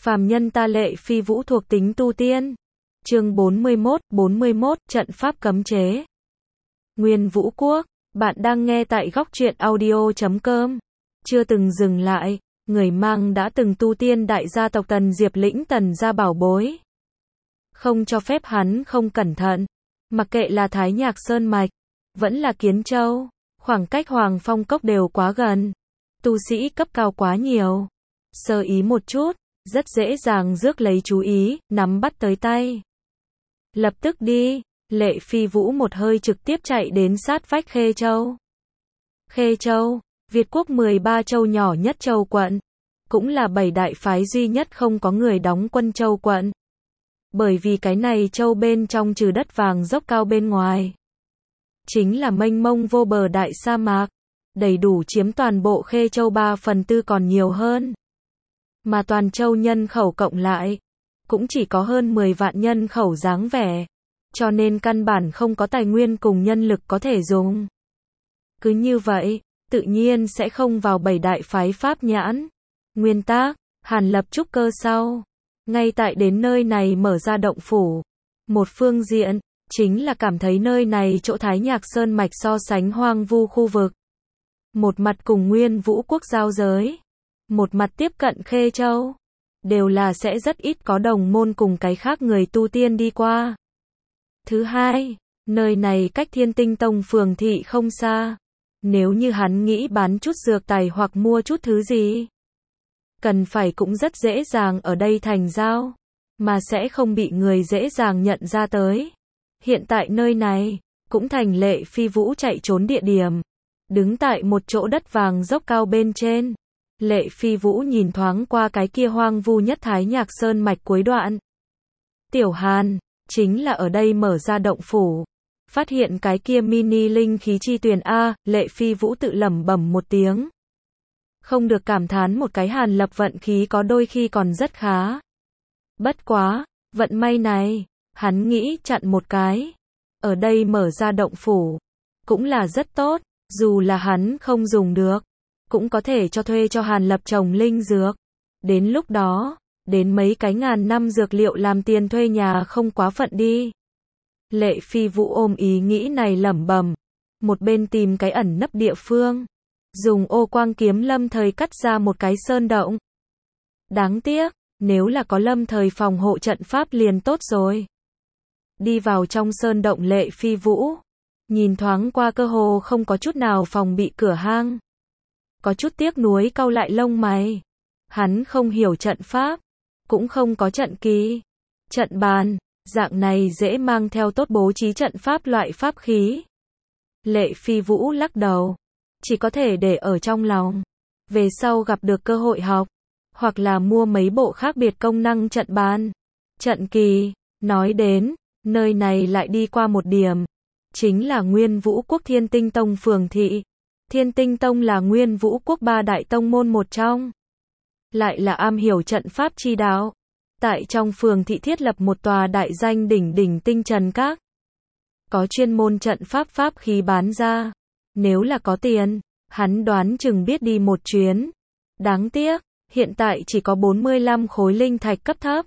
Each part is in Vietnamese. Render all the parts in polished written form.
Phàm nhân ta Lệ Phi Vũ thuộc tính tu tiên. Chương 41, trận pháp cấm chế. Nguyên Vũ Quốc, bạn đang nghe tại góc truyện audio.com. Chưa từng dừng lại, người mang đã từng tu tiên đại gia tộc Tần Diệp lĩnh Tần gia bảo bối. Không cho phép hắn không cẩn thận, mặc kệ là Thái Nhạc Sơn Mạch, vẫn là Kiến Châu, khoảng cách Hoàng Phong Cốc đều quá gần. Tu sĩ cấp cao quá nhiều. Sơ ý một chút, rất dễ dàng rước lấy chú ý, nắm bắt tới tay. Lập tức đi, Lệ Phi Vũ một hơi trực tiếp chạy đến sát vách Khê Châu. Khê Châu, Việt Quốc 13 châu nhỏ nhất châu quận, cũng là 7 đại phái duy nhất không có người đóng quân châu quận. Bởi vì cái này châu bên trong trừ đất vàng dốc cao bên ngoài, chính là mênh mông vô bờ đại sa mạc, đầy đủ chiếm toàn bộ Khê Châu 3/4 còn nhiều hơn. Mà toàn châu nhân khẩu cộng lại, cũng chỉ có hơn 10 vạn nhân khẩu dáng vẻ, cho nên căn bản không có tài nguyên cùng nhân lực có thể dùng. Cứ như vậy, tự nhiên sẽ không vào 7 đại phái pháp nhãn. Nguyên tắc, Hàn Lập trúc cơ sau, ngay tại đến nơi này mở ra động phủ. Một phương diện, chính là cảm thấy nơi này chỗ Thái Nhạc Sơn Mạch so sánh hoang vu khu vực. Một mặt cùng Nguyên Vũ Quốc giao giới, một mặt tiếp cận Khê Châu, đều là sẽ rất ít có đồng môn cùng cái khác người tu tiên đi qua. Thứ hai, nơi này cách Thiên Tinh Tông phường thị không xa. Nếu như hắn nghĩ bán chút dược tài hoặc mua chút thứ gì, cần phải cũng rất dễ dàng ở đây thành giao, mà sẽ không bị người dễ dàng nhận ra tới. Hiện tại nơi này, cũng thành Lệ Phi Vũ chạy trốn địa điểm. Đứng tại một chỗ đất vàng dốc cao bên trên, Lệ Phi Vũ nhìn thoáng qua cái kia hoang vu nhất Thái Nhạc Sơn Mạch cuối đoạn. Tiểu Hàn, chính là ở đây mở ra động phủ. Phát hiện cái kia mini linh khí chi tuyền A, Lệ Phi Vũ tự lẩm bẩm một tiếng. Không được cảm thán một cái Hàn Lập vận khí có đôi khi còn rất khá. Bất quá, vận may này, hắn nghĩ chặn một cái. Ở đây mở ra động phủ, cũng là rất tốt, dù là hắn không dùng được, cũng có thể cho thuê cho Hàn Lập trồng linh dược. Đến lúc đó, đến mấy cái ngàn năm dược liệu làm tiền thuê nhà không quá phận đi. Lệ Phi Vũ ôm ý nghĩ này lẩm bẩm, một bên tìm cái ẩn nấp địa phương, dùng ô quang kiếm lâm thời cắt ra một cái sơn động. Đáng tiếc, nếu là có lâm thời phòng hộ trận pháp liền tốt rồi. Đi vào trong sơn động Lệ Phi Vũ, nhìn thoáng qua cơ hồ không có chút nào phòng bị cửa hang. Có chút tiếc nuối cau lại lông mày. Hắn không hiểu trận pháp, cũng không có trận kỳ, trận bàn, dạng này dễ mang theo tốt bố trí trận pháp loại pháp khí. Lệ Phi Vũ lắc đầu, chỉ có thể để ở trong lòng. Về sau gặp được cơ hội học, hoặc là mua mấy bộ khác biệt công năng trận bàn, trận kỳ. Nói đến, nơi này lại đi qua một điểm, chính là Nguyên Vũ Quốc Thiên Tinh Tông phường thị. Thiên Tinh Tông là Nguyên Vũ Quốc 3 đại tông môn một trong, lại là am hiểu trận pháp chi đạo. Tại trong phường thị thiết lập một tòa đại danh đỉnh đỉnh Tinh Trần Các, có chuyên môn trận pháp pháp khí bán ra. Nếu là có tiền, hắn đoán chừng biết đi một chuyến. Đáng tiếc, hiện tại chỉ có 45 khối linh thạch cấp thấp.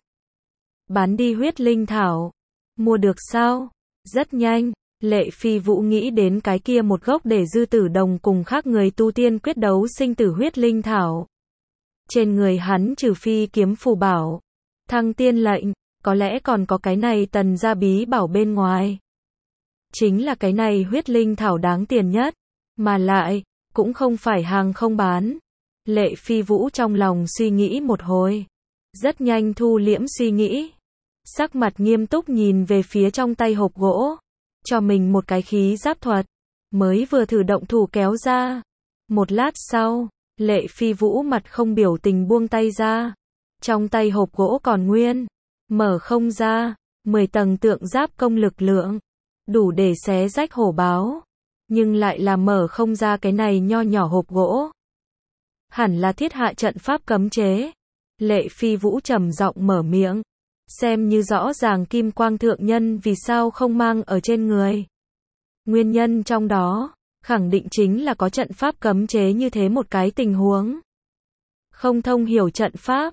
Bán đi huyết linh thảo, mua được sao? Rất nhanh, Lệ Phi Vũ nghĩ đến cái kia một gốc để dư tử đồng cùng khác người tu tiên quyết đấu sinh tử huyết linh thảo. Trên người hắn trừ phi kiếm phù bảo, thăng tiên lệnh, có lẽ còn có cái này Tần gia bí bảo bên ngoài. Chính là cái này huyết linh thảo đáng tiền nhất, mà lại, cũng không phải hàng không bán. Lệ Phi Vũ trong lòng suy nghĩ một hồi, rất nhanh thu liễm suy nghĩ. Sắc mặt nghiêm túc nhìn về phía trong tay hộp gỗ, cho mình một cái khí giáp thuật, mới vừa thử động thủ kéo ra. Một lát sau, Lệ Phi Vũ mặt không biểu tình buông tay ra. Trong tay hộp gỗ còn nguyên, mở không ra, 10 tầng tượng giáp công lực lượng, đủ để xé rách hổ báo, nhưng lại là mở không ra cái này nho nhỏ hộp gỗ. Hẳn là thiết hạ trận pháp cấm chế. Lệ Phi Vũ trầm giọng mở miệng, xem như rõ ràng kim quang thượng nhân vì sao không mang ở trên người. Nguyên nhân trong đó, khẳng định chính là có trận pháp cấm chế như thế một cái tình huống. Không thông hiểu trận pháp,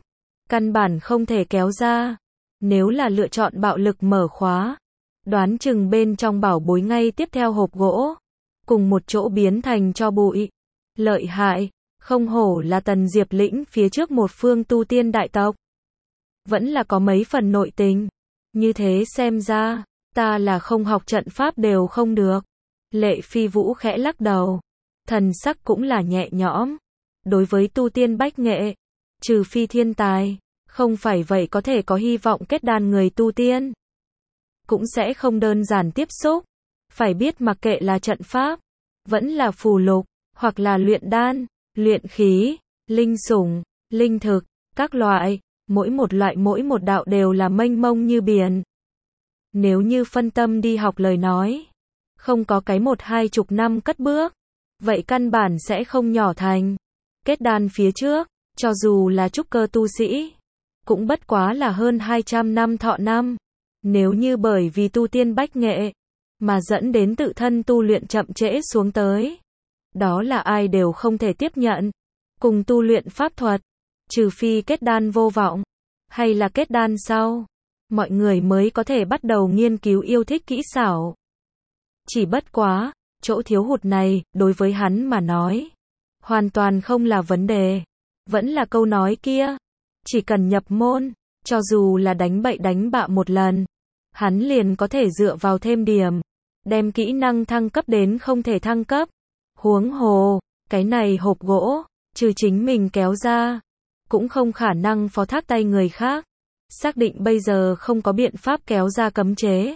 căn bản không thể kéo ra. Nếu là lựa chọn bạo lực mở khóa, đoán chừng bên trong bảo bối ngay tiếp theo hộp gỗ, cùng một chỗ biến thành tro bụi. Lợi hại, không hổ là Tần Diệp lĩnh phía trước một phương tu tiên đại tộc. Vẫn là có mấy phần nội tình. Như thế xem ra, ta là không học trận pháp đều không được. Lệ Phi Vũ khẽ lắc đầu. Thần sắc cũng là nhẹ nhõm. Đối với tu tiên bách nghệ, trừ phi thiên tài, không phải vậy có thể có hy vọng kết đan người tu tiên. Cũng sẽ không đơn giản tiếp xúc. Phải biết mặc kệ là trận pháp, vẫn là phù lục, hoặc là luyện đan, luyện khí, linh sủng, linh thực, các loại, mỗi một đạo đều là mênh mông như biển. Nếu như phân tâm đi học lời nói, không có cái 1-20 năm cất bước, vậy căn bản sẽ không nhỏ thành. Kết đan phía trước, cho dù là trúc cơ tu sĩ, cũng bất quá là hơn 200 năm thọ năm. Nếu như bởi vì tu tiên bách nghệ, mà dẫn đến tự thân tu luyện chậm trễ xuống tới, đó là ai đều không thể tiếp nhận. Cùng tu luyện pháp thuật, trừ phi kết đan vô vọng, hay là kết đan sau, mọi người mới có thể bắt đầu nghiên cứu yêu thích kỹ xảo. Chỉ bất quá, chỗ thiếu hụt này, đối với hắn mà nói, hoàn toàn không là vấn đề. Vẫn là câu nói kia, chỉ cần nhập môn, cho dù là đánh bậy đánh bạ một lần, hắn liền có thể dựa vào thêm điểm, đem kỹ năng thăng cấp đến không thể thăng cấp. Huống hồ, cái này hộp gỗ, trừ chính mình kéo ra, cũng không khả năng phó thác tay người khác. Xác định bây giờ không có biện pháp kéo ra cấm chế.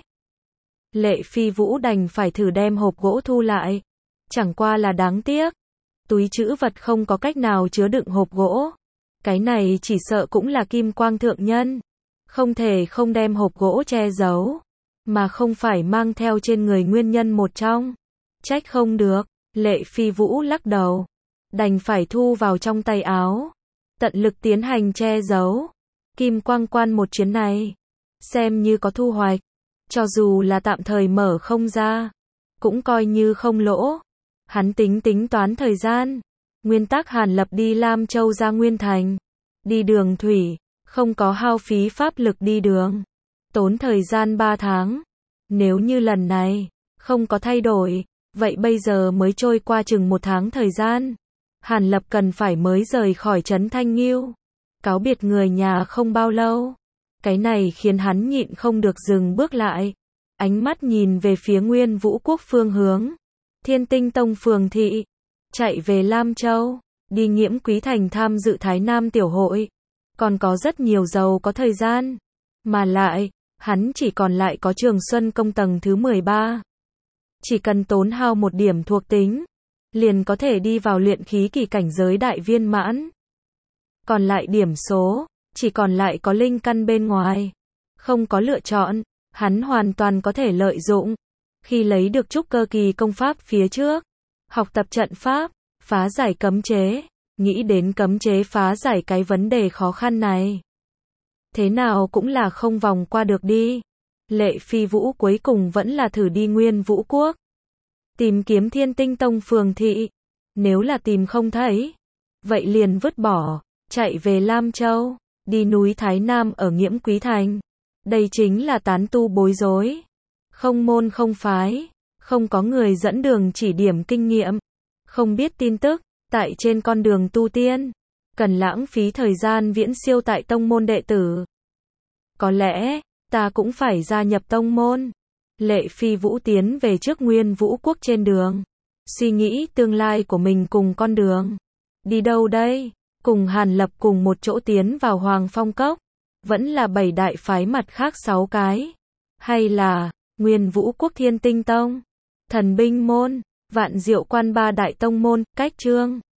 Lệ Phi Vũ đành phải thử đem hộp gỗ thu lại. Chẳng qua là đáng tiếc. Túi trữ vật không có cách nào chứa đựng hộp gỗ. Cái này chỉ sợ cũng là kim quang thượng nhân. Không thể không đem hộp gỗ che giấu. Mà không phải mang theo trên người nguyên nhân một trong. Trách không được. Lệ Phi Vũ lắc đầu. Đành phải thu vào trong tay áo. Tận lực tiến hành che giấu. Kim quang quan một chuyến này, xem như có thu hoạch. Cho dù là tạm thời mở không ra, cũng coi như không lỗ. Hắn tính toán thời gian. Nguyên tắc Hàn Lập đi Lam Châu ra Nguyên Thành. Đi đường thủy, không có hao phí pháp lực đi đường. Tốn thời gian 3 tháng. Nếu như lần này, không có thay đổi, vậy bây giờ mới trôi qua chừng 1 tháng thời gian. Hàn Lập cần phải mới rời khỏi trấn Thanh Nghiêu. Cáo biệt người nhà không bao lâu. Cái này khiến hắn nhịn không được dừng bước lại. Ánh mắt nhìn về phía Nguyên Vũ Quốc phương hướng. Thiên Tinh Tông phường thị. Chạy về Lam Châu. Đi Nghiễm Quý Thành tham dự Thái Nam Tiểu Hội. Còn có rất nhiều giàu có thời gian. Mà lại, hắn chỉ còn lại có Trường Xuân Công tầng thứ 13. Chỉ cần tốn hao một điểm thuộc tính, liền có thể đi vào luyện khí kỳ cảnh giới đại viên mãn. Còn lại điểm số, chỉ còn lại có linh căn bên ngoài. Không có lựa chọn, hắn hoàn toàn có thể lợi dụng. Khi lấy được trúc cơ kỳ công pháp phía trước, học tập trận pháp, phá giải cấm chế, nghĩ đến cấm chế phá giải cái vấn đề khó khăn này. Thế nào cũng là không vòng qua được đi. Lệ Phi Vũ cuối cùng vẫn là thử đi Nguyên Vũ Quốc. Tìm kiếm Thiên Tinh Tông phường thị. Nếu là tìm không thấy, vậy liền vứt bỏ. Chạy về Lam Châu, đi núi Thái Nam ở Nghiễm Quý Thành. Đây chính là tán tu bối rối. Không môn không phái, không có người dẫn đường chỉ điểm kinh nghiệm, không biết tin tức, tại trên con đường tu tiên. Cần lãng phí thời gian viễn siêu tại tông môn đệ tử. Có lẽ, ta cũng phải gia nhập tông môn. Lệ Phi Vũ tiến về trước Nguyên Vũ Quốc trên đường. Suy nghĩ tương lai của mình cùng con đường. Đi đâu đây? Cùng Hàn Lập cùng một chỗ tiến vào Hoàng Phong Cốc. Vẫn là 7 đại phái mặt khác 6 cái. Hay là, Nguyên Vũ Quốc Thiên Tinh Tông, Thần Binh Môn, Vạn Diệu Quan 3 đại tông môn, cách chương.